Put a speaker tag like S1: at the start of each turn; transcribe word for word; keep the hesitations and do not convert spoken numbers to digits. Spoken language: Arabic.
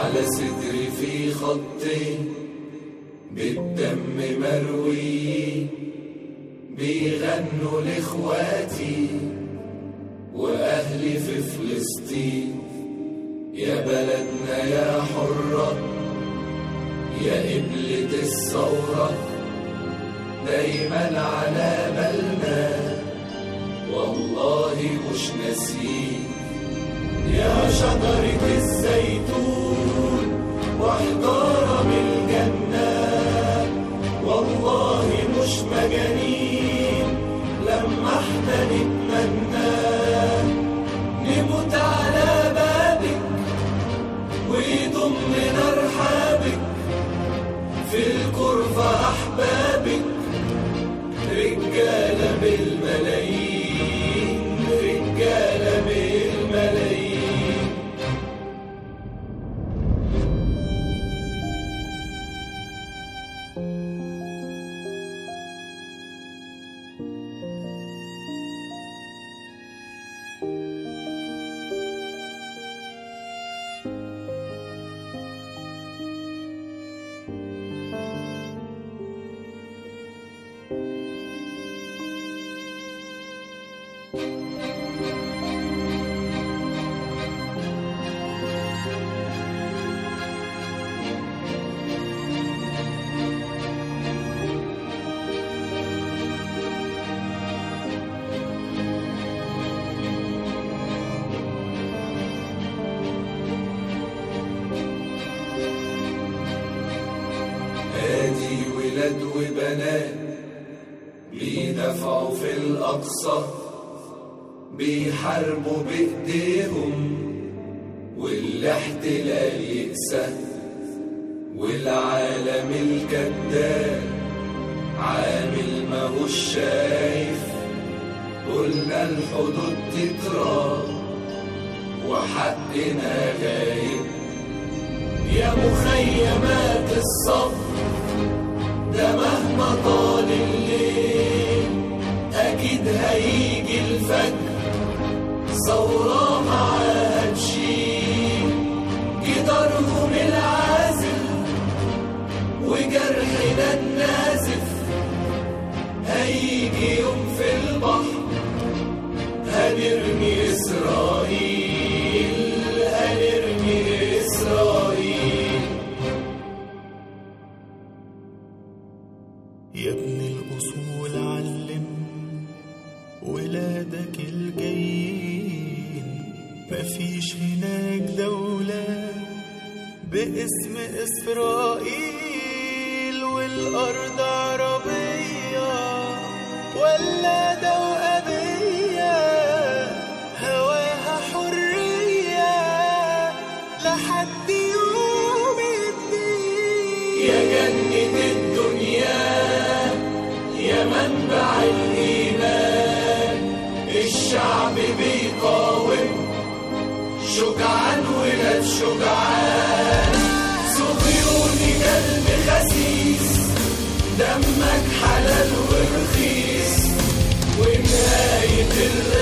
S1: على صدري في خطين بالدم مرويين بيغنوا لاخواتي واهلي في فلسطين. يا بلدنا يا حرة يا قبلة الثورة دايما على بالنا والله مش ناسيين. يا شجرة الزيتون وحجارة من الجنة والله مش مجانين لما احنا نتمنى نموت على بابك ويضمنا رحابك في الكرفة أحبابك رجالة بالملايين رجالة بالملايين. ادي ولاد وبنات بيدافعوا في الأقصى بيحاربوا بإيديهم والاحتلال يقسى والعالم الكذاب عامل ماهوش شايف. قلنا الحدود تتراب وحقنا غايب. يا مخيمات الصف ده مهما طال الليل أكيد هيجي الفجر ثورة معاها تشيل جدارهم العازل وجرحنا النازف. هيجي يوم في البحر هنرمي إسرائيل هنرمي إسرائيل.
S2: يا ابن الأصول علم ولادك الجايين مفيش هناك دولة باسم إسرائيل والأرض عربية ولا دوأبية هواها حرية لحد يوم الدين.
S1: يا جنة الدنيا يا منبع الإيمان الشعب بيقاوم شجعان ولاد شجعان. صهيوني قلب خسيس دمك حلال ورخيص ونهاية